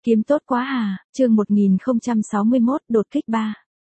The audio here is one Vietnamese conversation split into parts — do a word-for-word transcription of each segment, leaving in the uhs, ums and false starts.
Kiếm tốt quá hà, chương một nghìn không trăm sáu mươi mốt, đột kích ba.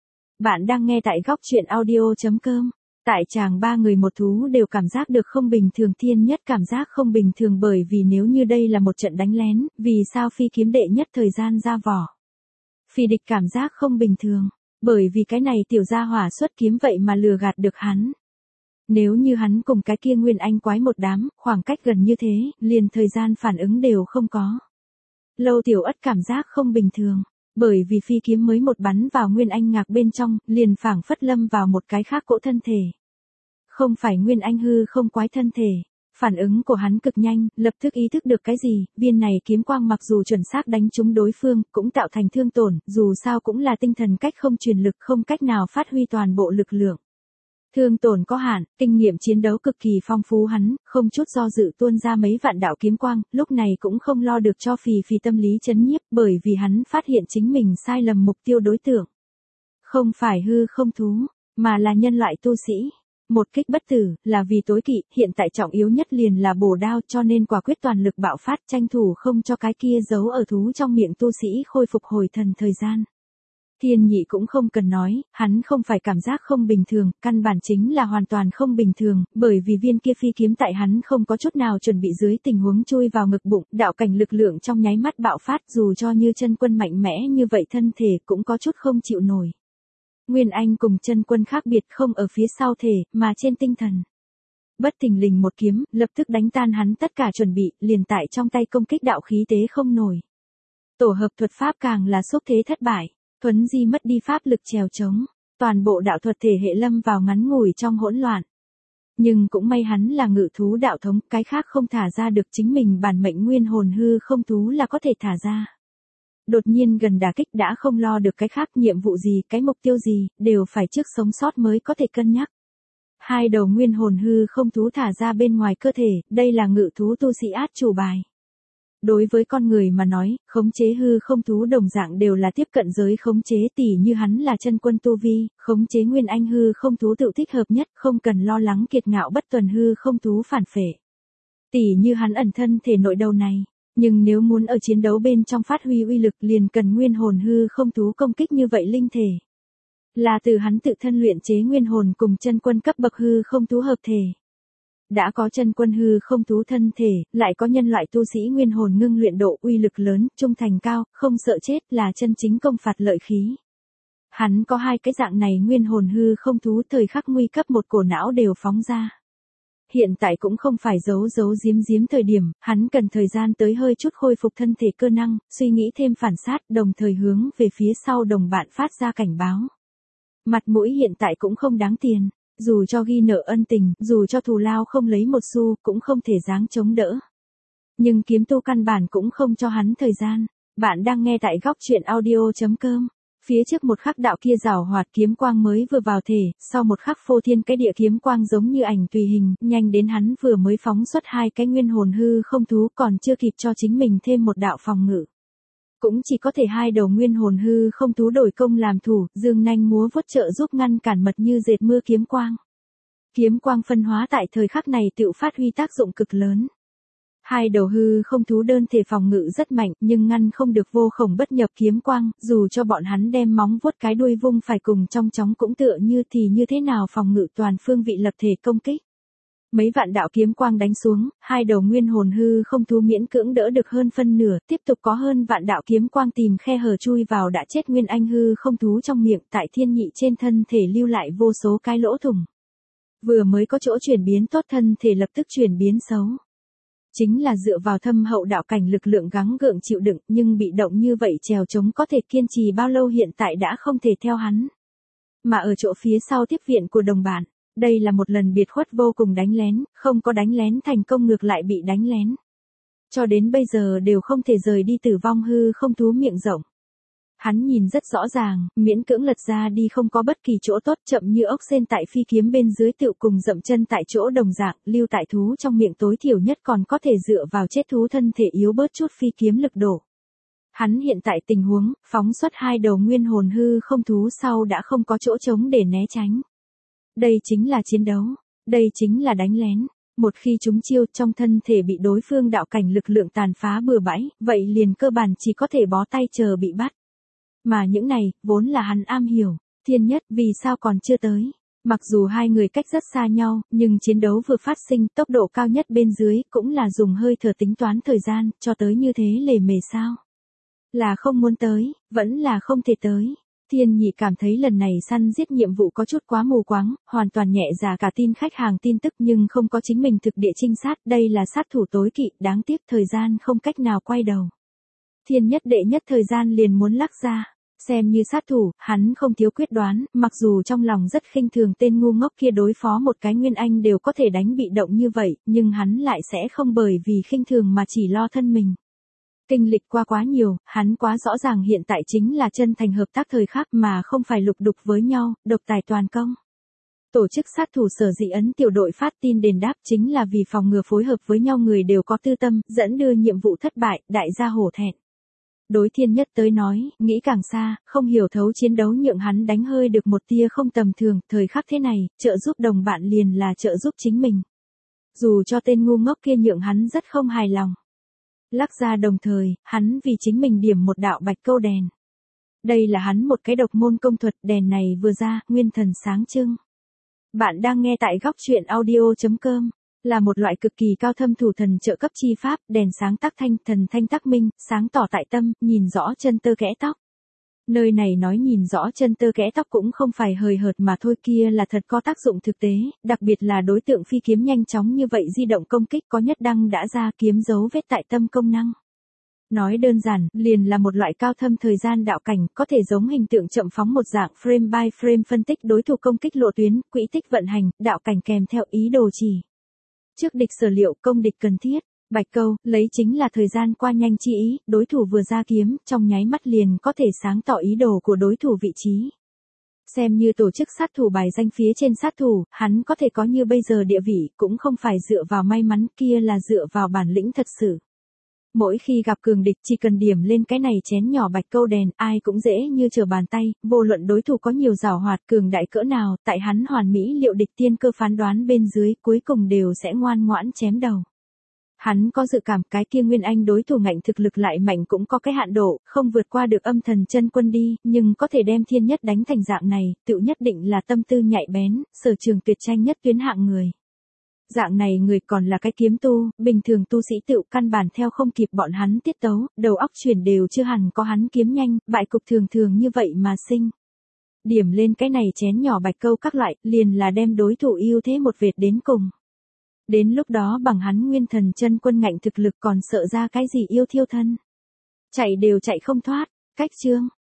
Bạn đang nghe tại góc truyện audio.com. Tại tràng ba người một thú đều cảm giác được không bình thường, thiên nhất cảm giác không bình thường bởi vì nếu như đây là một trận đánh lén, vì sao phi kiếm đệ nhất thời gian ra vỏ. Phi địch cảm giác không bình thường, bởi vì cái này tiểu gia hỏa xuất kiếm vậy mà lừa gạt được hắn. Nếu như hắn cùng cái kia nguyên anh quái một đám, khoảng cách gần như thế, liền thời gian phản ứng đều không có. Lâu Tiểu Ất cảm giác không bình thường, bởi vì phi kiếm mới một bắn vào nguyên anh ngạc bên trong, liền phảng phất lâm vào một cái khác cỗ thân thể. Không phải nguyên anh hư không quái thân thể, phản ứng của hắn cực nhanh, lập tức ý thức được cái gì, viên này kiếm quang mặc dù chuẩn xác đánh trúng đối phương, cũng tạo thành thương tổn, dù sao cũng là tinh thần cách không truyền lực, không cách nào phát huy toàn bộ lực lượng. Thương tổn có hạn, kinh nghiệm chiến đấu cực kỳ phong phú hắn, không chút do dự tuôn ra mấy vạn đạo kiếm quang, lúc này cũng không lo được cho phì phì tâm lý chấn nhiếp, bởi vì hắn phát hiện chính mình sai lầm mục tiêu đối tượng. Không phải hư không thú, mà là nhân loại tu sĩ. Một kích bất tử, là vì tối kỵ, hiện tại trọng yếu nhất liền là bổ đao, cho nên quả quyết toàn lực bạo phát, tranh thủ không cho cái kia giấu ở thú trong miệng tu sĩ khôi phục hồi thần thời gian. Thiên nhị cũng không cần nói, hắn không phải cảm giác không bình thường, căn bản chính là hoàn toàn không bình thường, bởi vì viên kia phi kiếm tại hắn không có chút nào chuẩn bị dưới tình huống chui vào ngực bụng, đạo cảnh lực lượng trong nháy mắt bạo phát, dù cho như chân quân mạnh mẽ như vậy thân thể cũng có chút không chịu nổi. Nguyên Anh cùng chân quân khác biệt không ở phía sau thể, mà trên tinh thần. Bất thình lình một kiếm, lập tức đánh tan hắn tất cả chuẩn bị, liền tại trong tay công kích đạo khí tế không nổi. Tổ hợp thuật pháp càng là xúc thế thất bại. Thuấn di mất đi pháp lực trèo trống, toàn bộ đạo thuật thể hệ lâm vào ngắn ngủi trong hỗn loạn. Nhưng cũng may hắn là ngự thú đạo thống, cái khác không thả ra được, chính mình bản mệnh nguyên hồn hư không thú là có thể thả ra. Đột nhiên gần đả kích đã không lo được cái khác, nhiệm vụ gì, cái mục tiêu gì, đều phải trước sống sót mới có thể cân nhắc. Hai đầu nguyên hồn hư không thú thả ra bên ngoài cơ thể, đây là ngự thú tu sĩ át chủ bài. Đối với con người mà nói, khống chế hư không thú đồng dạng đều là tiếp cận giới khống chế, tỉ như hắn là chân quân tu vi, khống chế nguyên anh hư không thú tự thích hợp nhất, không cần lo lắng kiệt ngạo bất tuần hư không thú phản phệ. Tỉ như hắn ẩn thân thể nội đầu này, nhưng nếu muốn ở chiến đấu bên trong phát huy uy lực liền cần nguyên hồn hư không thú công kích như vậy linh thể. Là từ hắn tự thân luyện chế nguyên hồn cùng chân quân cấp bậc hư không thú hợp thể. Đã có chân quân hư không thú thân thể, lại có nhân loại tu sĩ nguyên hồn ngưng luyện độ uy lực lớn, trung thành cao, không sợ chết, là chân chính công phạt lợi khí. Hắn có hai cái dạng này nguyên hồn hư không thú, thời khắc nguy cấp một cổ não đều phóng ra. Hiện tại cũng không phải giấu giấu giếm giếm thời điểm, hắn cần thời gian tới hơi chút khôi phục thân thể cơ năng, suy nghĩ thêm phản sát, đồng thời hướng về phía sau đồng bạn phát ra cảnh báo. Mặt mũi hiện tại cũng không đáng tiền. Dù cho ghi nợ ân tình, dù cho thù lao không lấy một xu, cũng không thể dáng chống đỡ. Nhưng kiếm tu căn bản cũng không cho hắn thời gian. Bạn đang nghe tại góc truyện audio.com. Phía trước một khắc đạo kia rào hoạt kiếm quang mới vừa vào thể, sau một khắc phô thiên cái địa kiếm quang giống như ảnh tùy hình, nhanh đến hắn vừa mới phóng xuất hai cái nguyên hồn hư không thú, còn chưa kịp cho chính mình thêm một đạo phòng ngự. Cũng chỉ có thể hai đầu nguyên hồn hư không thú đổi công làm thủ, dương nanh múa vuốt trợ giúp ngăn cản mật như dệt mưa kiếm quang. Kiếm quang phân hóa tại thời khắc này tựu phát huy tác dụng cực lớn. Hai đầu hư không thú đơn thể phòng ngự rất mạnh, nhưng ngăn không được vô khổng bất nhập kiếm quang, dù cho bọn hắn đem móng vuốt cái đuôi vung phải cùng trong chóng cũng tựa như thì như thế nào phòng ngự toàn phương vị lập thể công kích. Mấy vạn đạo kiếm quang đánh xuống, hai đầu nguyên hồn hư không thú miễn cưỡng đỡ được hơn phân nửa, tiếp tục có hơn vạn đạo kiếm quang tìm khe hở chui vào đã chết nguyên anh hư không thú trong miệng, tại thiên nhị trên thân thể lưu lại vô số cái lỗ thủng. Vừa mới có chỗ chuyển biến tốt thân thể lập tức chuyển biến xấu. Chính là dựa vào thâm hậu đạo cảnh lực lượng gắng gượng chịu đựng, nhưng bị động như vậy trèo chống có thể kiên trì bao lâu hiện tại đã không thể theo hắn. Mà ở chỗ phía sau tiếp viện của đồng bạn. Đây là một lần biệt khuất vô cùng đánh lén, không có đánh lén thành công ngược lại bị đánh lén. Cho đến bây giờ đều không thể rời đi tử vong hư không thú miệng rộng. Hắn nhìn rất rõ ràng, miễn cưỡng lật ra đi không có bất kỳ chỗ tốt, chậm như ốc sên tại phi kiếm bên dưới tựu cùng dậm chân tại chỗ đồng dạng, lưu tại thú trong miệng tối thiểu nhất còn có thể dựa vào chết thú thân thể yếu bớt chút phi kiếm lực đổ. Hắn hiện tại tình huống, phóng xuất hai đầu nguyên hồn hư không thú sau đã không có chỗ trống để né tránh. Đây chính là chiến đấu, đây chính là đánh lén. Một khi chúng chiêu trong thân thể bị đối phương đạo cảnh lực lượng tàn phá bừa bãi, vậy liền cơ bản chỉ có thể bó tay chờ bị bắt. Mà những này, vốn là hắn am hiểu, Thiên Nhất vì sao còn chưa tới. Mặc dù hai người cách rất xa nhau, nhưng chiến đấu vừa phát sinh tốc độ cao nhất bên dưới cũng là dùng hơi thở tính toán thời gian, cho tới như thế lề mề sao. Là không muốn tới, vẫn là không thể tới. Thiên Nhị cảm thấy lần này săn giết nhiệm vụ có chút quá mù quáng, hoàn toàn nhẹ dạ cả tin khách hàng tin tức nhưng không có chính mình thực địa trinh sát, đây là sát thủ tối kỵ, đáng tiếc thời gian không cách nào quay đầu. Thiên Nhất đệ nhất thời gian liền muốn lắc ra, xem như sát thủ, hắn không thiếu quyết đoán, mặc dù trong lòng rất khinh thường tên ngu ngốc kia đối phó một cái Nguyên Anh đều có thể đánh bị động như vậy, nhưng hắn lại sẽ không bởi vì khinh thường mà chỉ lo thân mình. Kinh lịch qua quá nhiều, hắn quá rõ ràng hiện tại chính là chân thành hợp tác thời khắc mà không phải lục đục với nhau, độc tài toàn công. Tổ chức sát thủ sở dĩ ấn tiểu đội phát tin đền đáp chính là vì phòng ngừa phối hợp với nhau người đều có tư tâm, dẫn đưa nhiệm vụ thất bại, đại gia hổ thẹn. Đối Thiên Nhất tới nói, nghĩ càng xa, không hiểu thấu chiến đấu nhượng hắn đánh hơi được một tia không tầm thường, thời khắc thế này, trợ giúp đồng bạn liền là trợ giúp chính mình. Dù cho tên ngu ngốc kia nhượng hắn rất không hài lòng. Lắc ra đồng thời, hắn vì chính mình điểm một đạo bạch câu đèn. Đây là hắn một cái độc môn công thuật, đèn này vừa ra, nguyên thần sáng trưng. Bạn đang nghe tại góc truyện audio chấm com. Là một loại cực kỳ cao thâm thủ thần trợ cấp chi pháp, đèn sáng tác thanh, thần thanh tác minh, sáng tỏ tại tâm, nhìn rõ chân tơ kẽ tóc. Nơi này nói nhìn rõ chân tơ kẽ tóc cũng không phải hời hợt mà thôi, kia là thật có tác dụng thực tế, đặc biệt là đối tượng phi kiếm nhanh chóng như vậy di động công kích có nhất đăng đã ra kiếm dấu vết tại tâm công năng. Nói đơn giản, liền là một loại cao thâm thời gian đạo cảnh, có thể giống hình tượng chậm phóng một dạng frame by frame phân tích đối thủ công kích lộ tuyến, quỹ tích vận hành, đạo cảnh kèm theo ý đồ chỉ. Trước địch sở liệu, công địch cần thiết. Bạch câu, lấy chính là thời gian qua nhanh chi ý, đối thủ vừa ra kiếm, trong nháy mắt liền có thể sáng tỏ ý đồ của đối thủ vị trí. Xem như tổ chức sát thủ bài danh phía trên sát thủ, hắn có thể có như bây giờ địa vị, cũng không phải dựa vào may mắn, kia là dựa vào bản lĩnh thật sự. Mỗi khi gặp cường địch chỉ cần điểm lên cái này chén nhỏ bạch câu đèn, ai cũng dễ như trở bàn tay, vô luận đối thủ có nhiều giảo hoạt cường đại cỡ nào, tại hắn hoàn mỹ liệu địch tiên cơ phán đoán bên dưới, cuối cùng đều sẽ ngoan ngoãn chém đầu. Hắn có dự cảm cái kia Nguyên Anh đối thủ ngạnh thực lực lại mạnh cũng có cái hạn độ, không vượt qua được âm thần chân quân đi, nhưng có thể đem Thiên Nhất đánh thành dạng này, tựu nhất định là tâm tư nhạy bén, sở trường tuyệt tranh nhất tuyến hạng người. Dạng này người còn là cái kiếm tu, bình thường tu sĩ tựu căn bản theo không kịp bọn hắn tiết tấu, đầu óc chuyển đều chưa hẳn có hắn kiếm nhanh, bại cục thường thường như vậy mà sinh. Điểm lên cái này chén nhỏ bạch câu các loại, liền là đem đối thủ ưu thế một vệt đến cùng. Đến lúc đó bằng hắn nguyên thần chân quân ngạnh thực lực còn sợ ra cái gì yêu thiêu thân. Chạy đều chạy không thoát, cách chương.